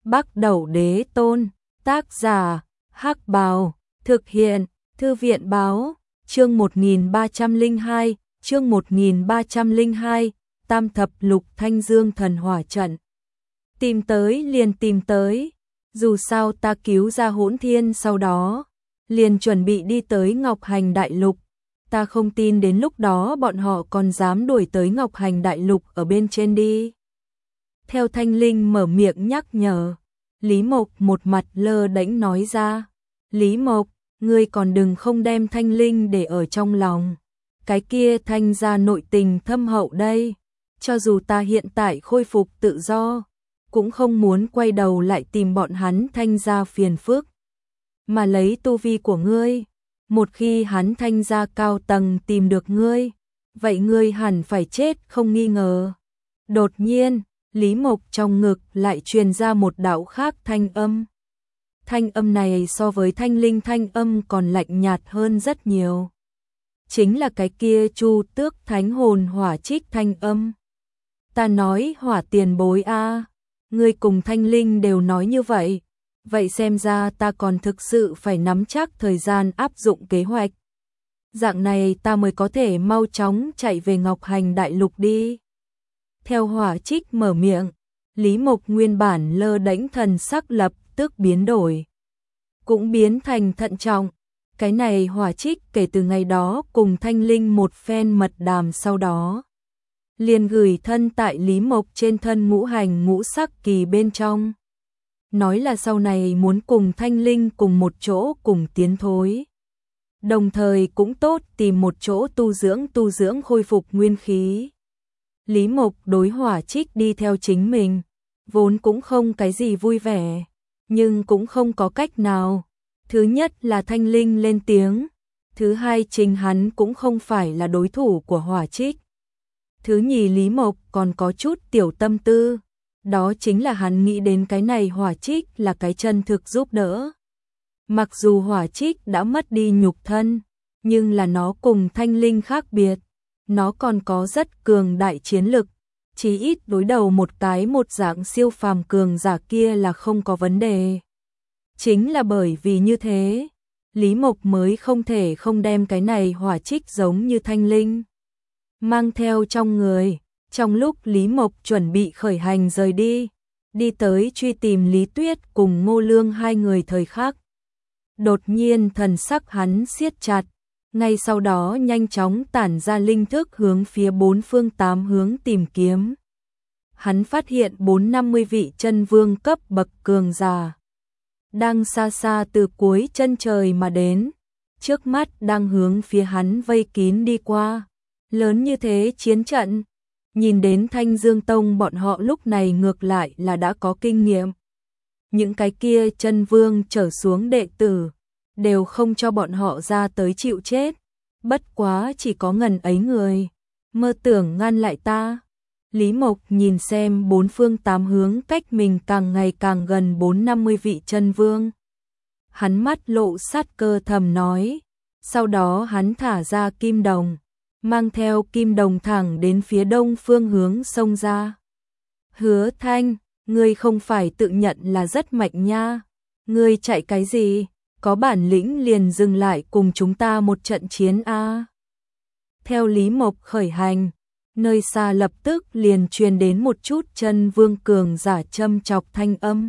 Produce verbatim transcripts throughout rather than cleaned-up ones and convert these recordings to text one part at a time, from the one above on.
Bắc Đẩu Đế Tôn, tác giả, Hắc Bào, thực hiện, Thư viện Báo, chương một nghìn ba trăm lẻ hai, chương một nghìn ba trăm lẻ hai, Tam thập lục Thanh Dương thần hỏa trận. Tìm tới liền tìm tới, dù sao ta cứu ra Hỗn Thiên sau đó, liền chuẩn bị đi tới Ngọc Hành Đại Lục. Ta không tin đến lúc đó bọn họ còn dám đuổi tới Ngọc Hành Đại Lục ở bên trên đi. Theo Thanh Linh mở miệng nhắc nhở, Lý Mộc một mặt lơ đễnh nói ra. Lý Mộc, ngươi còn đừng không đem Thanh Linh để ở trong lòng. Cái kia Thanh gia nội tình thâm hậu đây. Cho dù ta hiện tại khôi phục tự do, cũng không muốn quay đầu lại tìm bọn hắn Thanh gia phiền phức. Mà lấy tu vi của ngươi, một khi hắn Thanh gia cao tầng tìm được ngươi, vậy ngươi hẳn phải chết không nghi ngờ. Đột nhiên, Lý Mộc trong ngực lại truyền ra một đạo khác thanh âm. Thanh âm này so với Thanh Linh thanh âm còn lạnh nhạt hơn rất nhiều. Chính là cái kia Chu Tước Thánh Hồn Hỏa Trích thanh âm. Ta nói Hỏa tiền bối a, ngươi cùng Thanh Linh đều nói như vậy, vậy xem ra ta còn thực sự phải nắm chắc thời gian áp dụng kế hoạch. Dạng này ta mới có thể mau chóng chạy về Ngọc Hành Đại Lục đi. Theo Hỏa Trích mở miệng, Lý Mộc nguyên bản lơ đễnh thần sắc lập tức biến đổi, cũng biến thành thận trọng. Cái này Hỏa Trích kể từ ngày đó cùng Thanh Linh một phen mật đàm sau đó, liền gửi thân tại Lý Mộc trên thân ngũ hành ngũ sắc kỳ bên trong. Nói là sau này muốn cùng Thanh Linh cùng một chỗ cùng tiến thối. Đồng thời cũng tốt tìm một chỗ tu dưỡng tu dưỡng khôi phục nguyên khí. Lý Mộc đối Hỏa Trích đi theo chính mình, vốn cũng không cái gì vui vẻ, nhưng cũng không có cách nào. Thứ nhất là Thanh Linh lên tiếng, thứ hai chính hắn cũng không phải là đối thủ của Hỏa Trích. Thứ nhì Lý Mộc còn có chút tiểu tâm tư, đó chính là hắn nghĩ đến cái này Hỏa Trích là cái chân thực giúp đỡ. Mặc dù Hỏa Trích đã mất đi nhục thân, nhưng là nó cùng Thanh Linh khác biệt, nó còn có rất cường đại chiến lực, chí ít đối đầu một cái một dạng siêu phàm cường giả kia là không có vấn đề. Chính là bởi vì như thế, Lý Mộc mới không thể không đem cái này Hỏa Trích giống như Thanh Linh mang theo trong người. Trong lúc Lý Mộc chuẩn bị khởi hành rời đi, đi tới truy tìm Lý Tuyết cùng Ngô Lương hai người thời khắc, đột nhiên thần sắc hắn siết chặt, ngay sau đó nhanh chóng tản ra linh thức hướng phía bốn phương tám hướng tìm kiếm. Hắn phát hiện bốn năm mươi vị chân vương cấp bậc cường giả đang xa xa từ cuối chân trời mà đến, trước mắt đang hướng phía hắn vây kín đi qua. Lớn như thế chiến trận, nhìn đến Thanh Dương Tông bọn họ lúc này ngược lại là đã có kinh nghiệm. Những cái kia chân vương trở xuống đệ tử, đều không cho bọn họ ra tới chịu chết. Bất quá chỉ có ngần ấy người, mơ tưởng ngăn lại ta. Lý Mộc nhìn xem bốn phương tám hướng cách mình càng ngày càng gần bốn năm mươi vị chân vương. Hắn mắt lộ sát cơ thầm nói, sau đó hắn thả ra kim đồng, mang theo kim đồng thẳng đến phía đông phương hướng xông ra. Hứa Thanh, ngươi không phải tự nhận là rất mạnh nha, ngươi chạy cái gì, có bản lĩnh liền dừng lại cùng chúng ta một trận chiến a. Theo Lý Mộc khởi hành, nơi xa lập tức liền truyền đến một chút chân vương cường giả châm chọc thanh âm.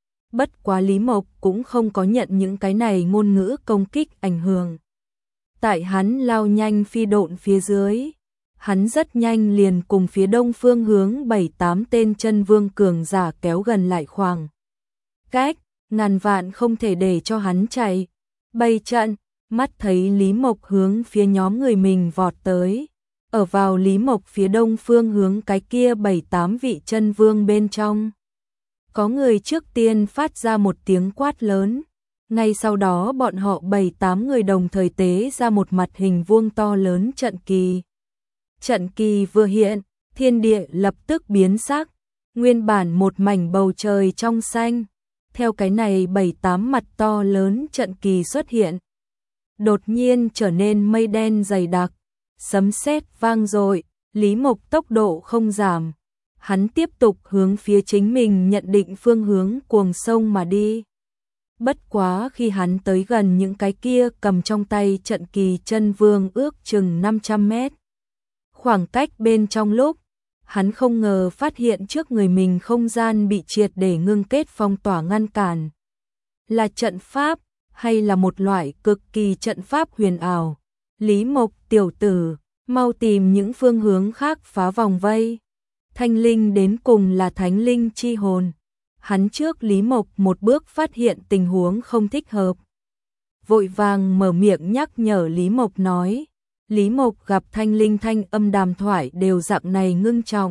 Bất quá Lý Mộc cũng không có nhận những cái này ngôn ngữ công kích ảnh hưởng. Tại hắn lao nhanh phi độn phía dưới, hắn rất nhanh liền cùng phía đông phương hướng bảy tám tên chân vương cường giả kéo gần lại khoảng cách, ngàn vạn không thể để cho hắn chạy. Bày trận, mắt thấy Lý Mộc hướng phía nhóm người mình vọt tới, ở vào Lý Mộc phía đông phương hướng cái kia bảy tám vị chân vương bên trong. Có người trước tiên phát ra một tiếng quát lớn. Ngay sau đó bọn họ bảy tám người đồng thời tế ra một mặt hình vuông to lớn trận kỳ. Trận kỳ vừa hiện, thiên địa lập tức biến sắc, nguyên bản một mảnh bầu trời trong xanh. Theo cái này bảy tám mặt to lớn trận kỳ xuất hiện, đột nhiên trở nên mây đen dày đặc, sấm sét vang dội. Lý Mộc tốc độ không giảm, hắn tiếp tục hướng phía chính mình nhận định phương hướng cuồng sông mà đi. Bất quá khi hắn tới gần những cái kia cầm trong tay trận kỳ chân vương ước chừng năm trăm mét. Khoảng cách bên trong lúc, hắn không ngờ phát hiện trước người mình không gian bị triệt để ngưng kết phong tỏa ngăn cản. Là trận pháp, hay là một loại cực kỳ trận pháp huyền ảo. Lý Mộc tiểu tử, mau tìm những phương hướng khác phá vòng vây. Thanh linh đến cùng là thánh linh chi hồn. Hắn trước Lý Mộc một bước phát hiện tình huống không thích hợp. Vội vàng mở miệng nhắc nhở Lý Mộc nói. Lý Mộc gặp thanh linh thanh âm đàm thoại đều dạng này ngưng trọng.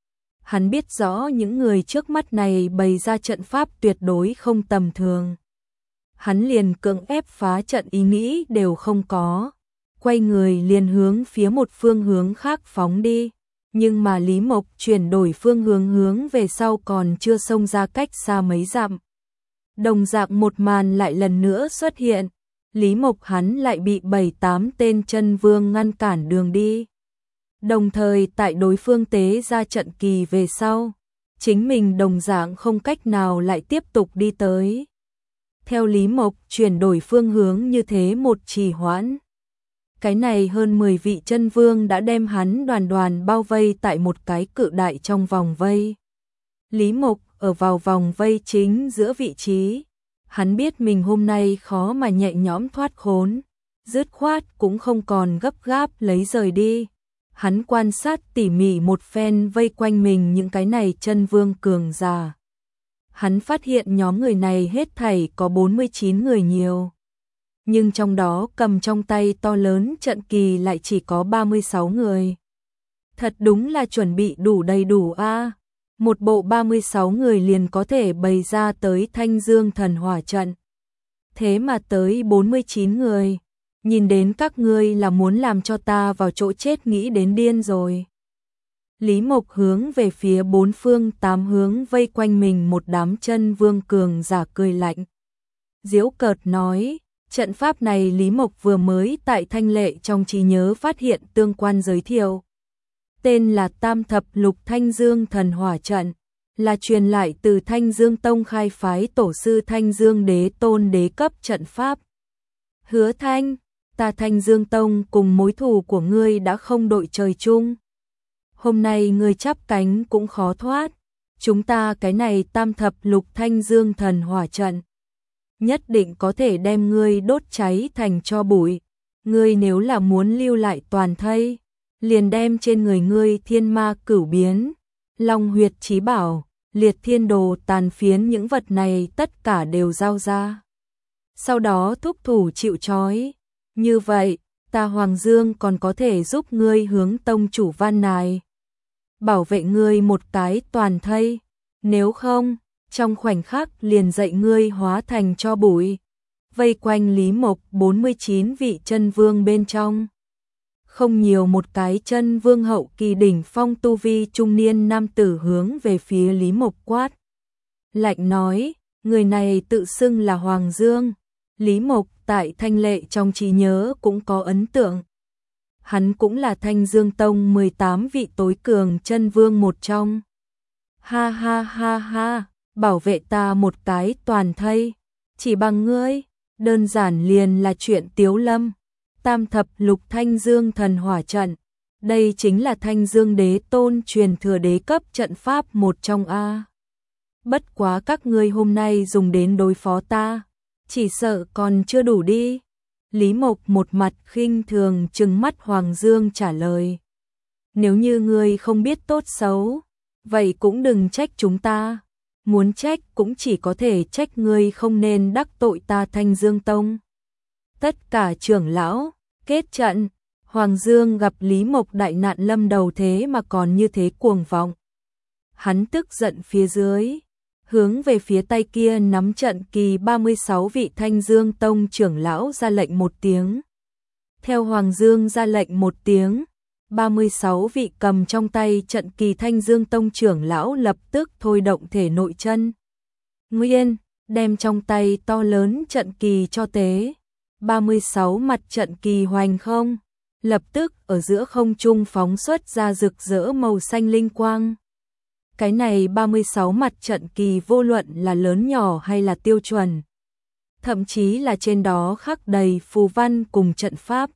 Hắn biết rõ những người trước mắt này bày ra trận pháp tuyệt đối không tầm thường. Hắn liền cưỡng ép phá trận ý nghĩ đều không có. Quay người liền hướng phía một phương hướng khác phóng đi. Nhưng mà Lý Mộc chuyển đổi phương hướng hướng về sau còn chưa xông ra cách xa mấy dặm. Đồng dạng một màn lại lần nữa xuất hiện. Lý Mộc hắn lại bị bảy tám tên chân vương ngăn cản đường đi. Đồng thời tại đối phương tế ra trận kỳ về sau, chính mình đồng dạng không cách nào lại tiếp tục đi tới. Theo Lý Mộc chuyển đổi phương hướng như thế một trì hoãn. Cái này hơn mười vị chân vương đã đem hắn đoàn đoàn bao vây tại một cái cự đại trong vòng vây. Lý Mộc ở vào vòng vây chính giữa vị trí. Hắn biết mình hôm nay khó mà nhẹ nhõm thoát khốn, dứt khoát cũng không còn gấp gáp lấy rời đi. Hắn quan sát tỉ mỉ một phen vây quanh mình những cái này chân vương cường giả. Hắn phát hiện nhóm người này hết thảy có bốn mươi chín người nhiều. Nhưng trong đó cầm trong tay to lớn trận kỳ lại chỉ có ba mươi sáu người. Thật đúng là chuẩn bị đủ đầy đủ a. Một bộ ba mươi sáu người liền có thể bày ra tới Thanh Dương thần hỏa trận. Thế mà tới bốn mươi chín người. Nhìn đến các ngươi là muốn làm cho ta vào chỗ chết nghĩ đến điên rồi. Lý Mộc hướng về phía bốn phương tám hướng vây quanh mình một đám chân vương cường giả cười lạnh. Diễu cợt nói, trận pháp này Lý Mộc vừa mới tại Thanh Lệ trong trí nhớ phát hiện tương quan giới thiệu. Tên là Tam Thập Lục Thanh Dương Thần Hỏa Trận, là truyền lại từ Thanh Dương Tông khai phái tổ sư Thanh Dương Đế Tôn đế cấp trận pháp. Hứa Thanh, ta Thanh Dương Tông cùng mối thù của ngươi đã không đội trời chung. Hôm nay ngươi chắp cánh cũng khó thoát, chúng ta cái này Tam Thập Lục Thanh Dương Thần Hỏa Trận nhất định có thể đem ngươi đốt cháy thành tro bụi. Ngươi nếu là muốn lưu lại toàn thây, liền đem trên người ngươi thiên ma cửu biến, long huyệt chí bảo, liệt thiên đồ tàn phiến những vật này tất cả đều giao ra. Sau đó thúc thủ chịu trói. Như vậy, ta Hoàng Dương còn có thể giúp ngươi hướng tông chủ van nài, bảo vệ ngươi một cái toàn thây. Nếu không, trong khoảnh khắc liền dạy ngươi hóa thành tro bụi. Vây quanh Lý Mộc bốn mươi chín vị chân vương bên trong. Không nhiều một cái chân vương hậu kỳ đỉnh phong tu vi trung niên nam tử hướng về phía Lý Mộc quát. Lạnh nói, người này tự xưng là Hoàng Dương. Lý Mộc tại Thanh Lệ trong trí nhớ cũng có ấn tượng. Hắn cũng là Thanh Dương Tông mười tám vị tối cường chân vương một trong. Ha ha ha ha, bảo vệ ta một cái toàn thây, chỉ bằng ngươi, đơn giản liền là chuyện tiếu lâm. Tam Thập Lục Thanh Dương Thần Hỏa Trận, đây chính là Thanh Dương Đế Tôn truyền thừa đế cấp trận pháp một trong a. Bất quá các ngươi hôm nay dùng đến đối phó ta, chỉ sợ còn chưa đủ đi. Lý Mộc một mặt khinh thường trừng mắt Hoàng Dương trả lời. Nếu như ngươi không biết tốt xấu, vậy cũng đừng trách chúng ta. Muốn trách cũng chỉ có thể trách ngươi không nên đắc tội ta Thanh Dương Tông. Tất cả trưởng lão, kết trận. Hoàng Dương gặp Lý Mộc đại nạn lâm đầu thế mà còn như thế cuồng vọng. Hắn tức giận phía dưới, hướng về phía tay kia nắm trận kỳ ba mươi sáu vị Thanh Dương Tông trưởng lão ra lệnh một tiếng. Theo Hoàng Dương ra lệnh một tiếng, ba mươi sáu vị cầm trong tay trận kỳ Thanh Dương Tông trưởng lão lập tức thôi động thể nội chân nguyên, đem trong tay to lớn trận kỳ cho tế. ba mươi sáu mặt trận kỳ hoành không, lập tức ở giữa không trung phóng xuất ra rực rỡ màu xanh linh quang. Cái này ba mươi sáu mặt trận kỳ vô luận là lớn nhỏ hay là tiêu chuẩn, thậm chí là trên đó khắc đầy phù văn cùng trận pháp,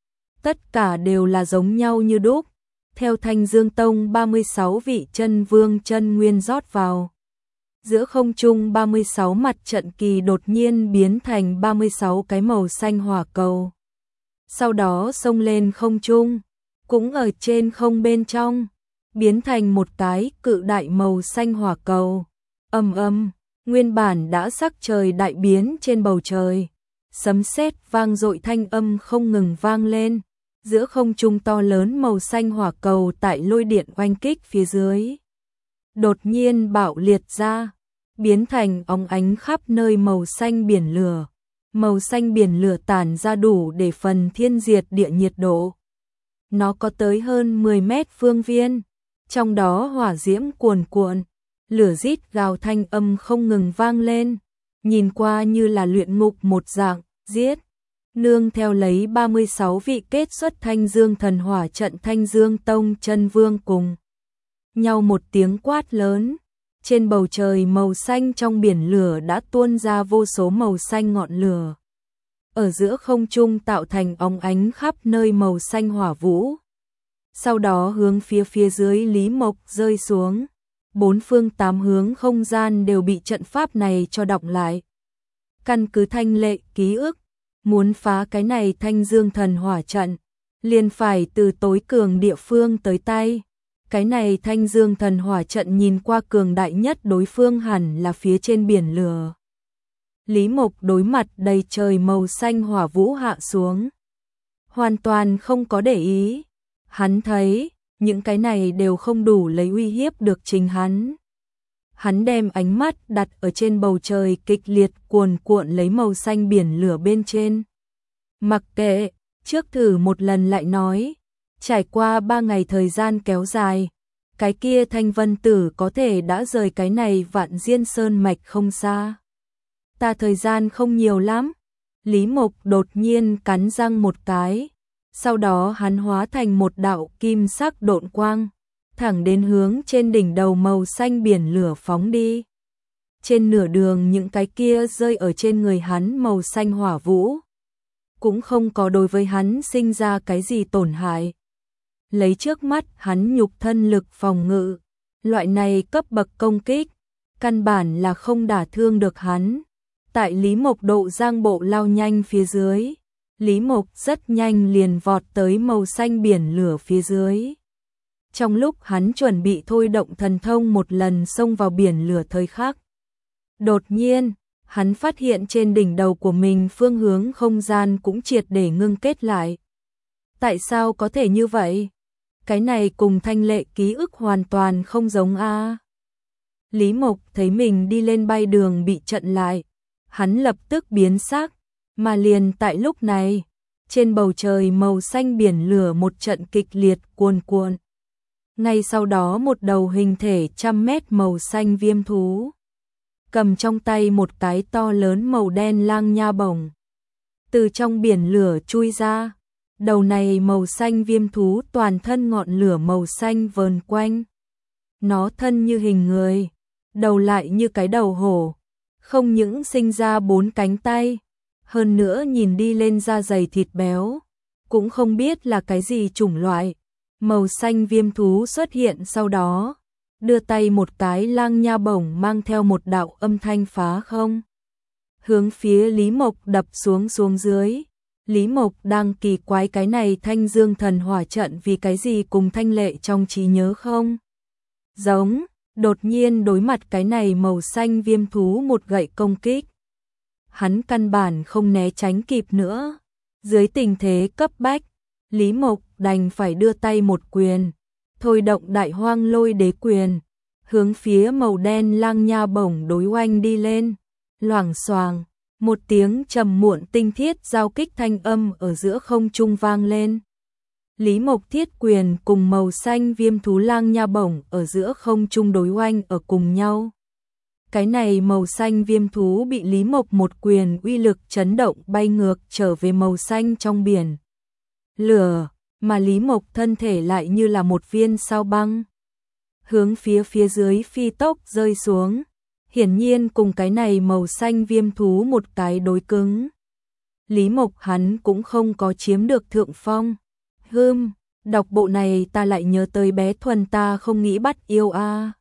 tất cả đều là giống nhau như đúc, theo Thanh Dương Tông ba mươi sáu vị chân vương chân nguyên rót vào. Giữa không trung ba mươi sáu mặt trận kỳ đột nhiên biến thành ba mươi sáu cái màu xanh hỏa cầu. Sau đó xông lên không trung, cũng ở trên không bên trong, biến thành một cái cự đại màu xanh hỏa cầu. Ầm ầm, nguyên bản đã sắc trời đại biến trên bầu trời, sấm sét vang dội thanh âm không ngừng vang lên. Giữa không trung to lớn màu xanh hỏa cầu tại lôi điện oanh kích phía dưới, đột nhiên bạo liệt ra, biến thành óng ánh khắp nơi màu xanh biển lửa. Màu xanh biển lửa tản ra đủ để phần thiên diệt địa nhiệt độ. Nó có tới hơn mười mét phương viên, trong đó hỏa diễm cuồn cuộn, lửa rít gào thanh âm không ngừng vang lên, nhìn qua như là luyện ngục một dạng, giết. Nương theo lấy ba mươi sáu vị kết xuất Thanh Dương thần hỏa trận Thanh Dương Tông chân vương cùng nhau một tiếng quát lớn, trên bầu trời màu xanh trong biển lửa đã tuôn ra vô số màu xanh ngọn lửa, ở giữa không trung tạo thành óng ánh khắp nơi màu xanh hỏa vũ. Sau đó hướng phía phía dưới Lý Mộc rơi xuống, bốn phương tám hướng không gian đều bị trận pháp này cho đọng lại. Căn cứ thanh lệ ký ức, muốn phá cái này Thanh Dương thần hỏa trận, liền phải từ tối cường địa phương tới tay. Cái này Thanh Dương thần hỏa trận nhìn qua cường đại nhất đối phương hẳn là phía trên biển lửa. Lý Mộc đối mặt đầy trời màu xanh hỏa vũ hạ xuống, hoàn toàn không có để ý. Hắn thấy, những cái này đều không đủ lấy uy hiếp được chính hắn. Hắn đem ánh mắt đặt ở trên bầu trời kịch liệt cuồn cuộn lấy màu xanh biển lửa bên trên. Mặc kệ, trước thử một lần lại nói, trải qua ba ngày thời gian kéo dài, cái kia Thanh Vân Tử có thể đã rời cái này Vạn Diên Sơn mạch không xa. Ta thời gian không nhiều lắm. Lý Mộc đột nhiên cắn răng một cái, sau đó hắn hóa thành một đạo kim sắc độn quang, thẳng đến hướng trên đỉnh đầu màu xanh biển lửa phóng đi. Trên nửa đường những cái kia rơi ở trên người hắn màu xanh hỏa vũ, cũng không có đối với hắn sinh ra cái gì tổn hại. Lấy trước mắt hắn nhục thân lực phòng ngự, loại này cấp bậc công kích, căn bản là không đả thương được hắn. Tại Lý Mộc độ giang bộ lao nhanh phía dưới, Lý Mộc rất nhanh liền vọt tới màu xanh biển lửa phía dưới. Trong lúc hắn chuẩn bị thôi động thần thông một lần xông vào biển lửa thời khắc, đột nhiên, hắn phát hiện trên đỉnh đầu của mình phương hướng không gian cũng triệt để ngưng kết lại. Tại sao có thể như vậy? Cái này cùng thanh lệ ký ức hoàn toàn không giống a. Lý Mộc thấy mình đi lên bay đường bị chặn lại, hắn lập tức biến sắc, mà liền tại lúc này, trên bầu trời màu xanh biển lửa một trận kịch liệt cuồn cuộn. Ngay sau đó một đầu hình thể trăm mét màu xanh viêm thú, cầm trong tay một cái to lớn màu đen lang nha bổng, từ trong biển lửa chui ra. Đầu này màu xanh viêm thú toàn thân ngọn lửa màu xanh vờn quanh. Nó thân như hình người, đầu lại như cái đầu hổ, không những sinh ra bốn cánh tay, hơn nữa nhìn đi lên da dày thịt béo, cũng không biết là cái gì chủng loại. Màu xanh viêm thú xuất hiện sau đó, đưa tay một cái lang nha bổng mang theo một đạo âm thanh phá không, hướng phía Lý Mộc đập xuống xuống dưới. Lý Mộc đang kỳ quái cái này Thanh Dương thần hỏa trận vì cái gì cùng thanh lệ trong trí nhớ không giống, đột nhiên đối mặt cái này màu xanh viêm thú một gậy công kích. Hắn căn bản không né tránh kịp nữa. Dưới tình thế cấp bách, Lý Mộc đành phải đưa tay một quyền, thôi động Đại Hoang Lôi Đế quyền, hướng phía màu đen lang nha bổng đối oanh đi lên. Loảng xoàng, một tiếng trầm muộn tinh thiết giao kích thanh âm ở giữa không trung vang lên. Lý Mộc thiết quyền cùng màu xanh viêm thú lang nha bổng ở giữa không trung đối oanh ở cùng nhau. Cái này màu xanh viêm thú bị Lý Mộc một quyền uy lực chấn động bay ngược trở về màu xanh trong biển lửa, mà Lý Mộc thân thể lại như là một viên sao băng, hướng phía phía dưới phi tốc rơi xuống. Hiển nhiên cùng cái này màu xanh viêm thú một cái đối cứng. Lý Mộc hắn cũng không có chiếm được thượng phong. Hừm, đọc bộ này ta lại nhớ tới bé Thuần ta không nghĩ bắt yêu a.